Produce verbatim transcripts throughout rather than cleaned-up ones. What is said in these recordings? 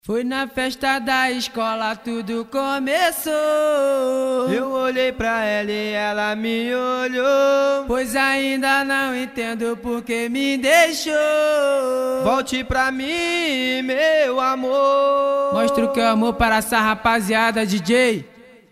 Foi na festa da escola, tudo começou. Eu olhei pra ela e ela me olhou. Pois ainda não entendo por que me deixou. Volte pra mim, meu amor. Mostra o que é amor para essa rapaziada, D J.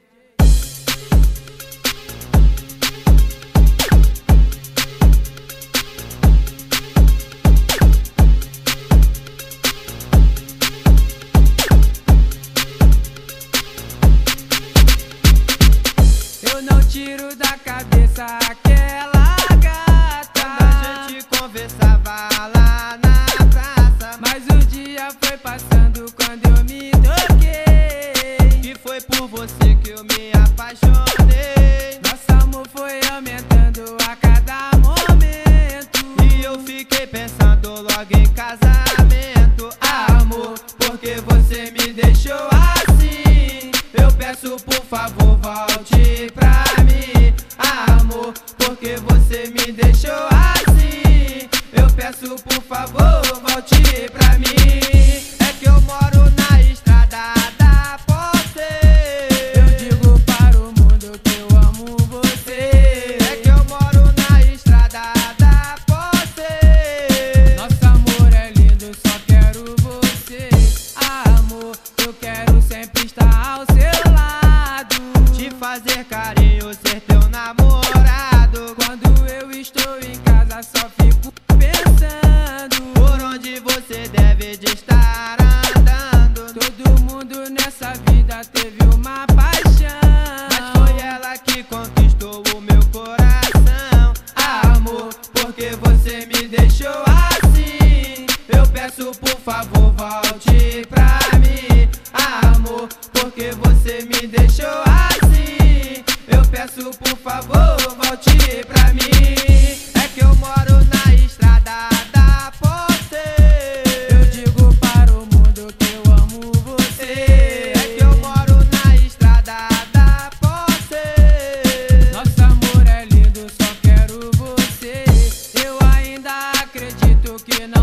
Eu não tiro da cabeça aquela gata. Quando a gente conversava lá na praça, mas o dia foi passando quando eu me toquei que foi por você que eu me apaixonei. Nosso amor foi aumentando a cada momento e eu fiquei pensando logo em casamento. Amor, porque você me deixou assim? Eu peço por favor, volte pra mim. Amor, porque você me deixou assim? Eu peço por favor, volte pra mim. É que eu moro na estrada da Posse. Eu digo para o mundo que eu amo você. É que eu moro na estrada da Posse. Nosso amor é lindo, só quero você. Amor, eu quero sempre estar ao seu lado, te fazer carinho, ser teu namorado. Quando eu estou em casa só fico pensando por onde você deve de estar andando. Todo mundo nessa vida teve uma paixão, mas foi ela que conquistou o meu coração. Amor, porque você me deixou assim? Eu peço por favor, volte pra mim. Amor, porque você me deixou assim? Eu peço por favor, volte pra mim. É que eu moro na estrada da Posse. Eu digo para o mundo que eu amo você. É que eu moro na estrada da Posse. Nosso amor é lindo, só quero você. Eu ainda acredito que não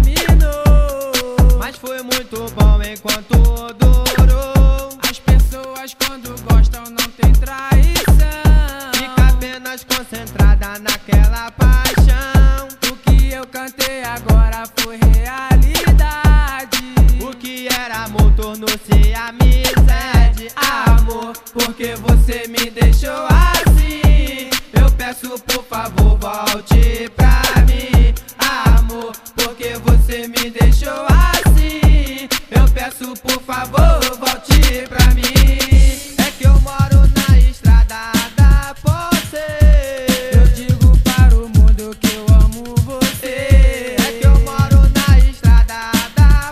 terminou, mas foi muito bom enquanto durou. As pessoas quando gostam não tem traição, fica apenas concentrada naquela paixão. O que eu cantei agora foi realidade. O que era amor tornou-se amizade. Amor, porque você me deixou assim? Eu peço por favor, volte pra mim. Amor, porque você me deixou assim? Eu peço por favor, volte pra mim. É que eu moro na estrada da Posse. Eu digo para o mundo que eu amo você. É que eu moro na estrada da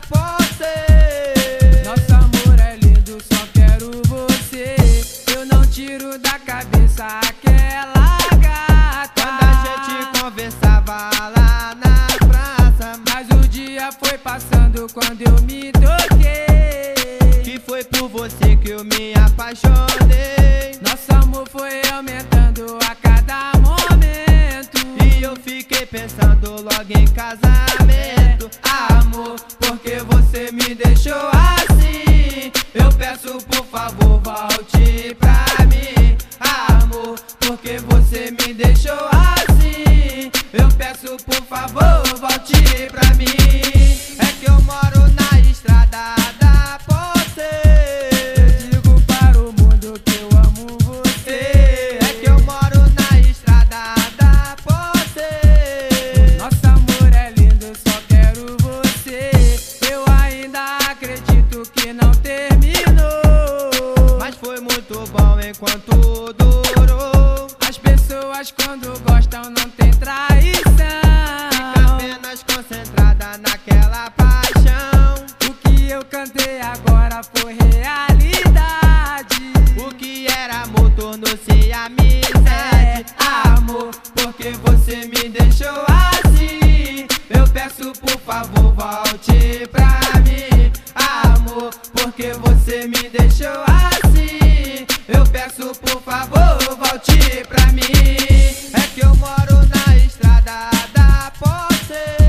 Posse. Nosso amor é lindo, só quero você. Eu não tiro da cabeça aquela gata. Quando a gente conversava lá na praça, mas o dia foi passando quando eu me toquei que foi por você que eu me apaixonei. Nosso amor foi aumentando a cada momento e eu fiquei pensando logo em casamento. Amor, porque você me deixou assim? Eu peço por favor, volte pra mim. Amor, porque você me deixou assim? Eu peço por favor, volte pra mim. É que eu moro na estrada da Posse. Eu digo para o mundo que eu amo você. É que eu moro na estrada da Posse. Nosso amor é lindo, só quero você. Eu ainda acredito que não terminou, mas foi muito bom enquanto durou. As pessoas quando gostam não tem traição, fica apenas concentrada naquela paixão. O que eu cantei agora foi realidade. O que era amor tornou-se amizade. Amor, porque você me deixou assim? Eu peço por favor, volte pra mim. Amor, porque você me deixou assim? Eu peço por favor, volte pra mim. É que eu moro na estrada da Posse.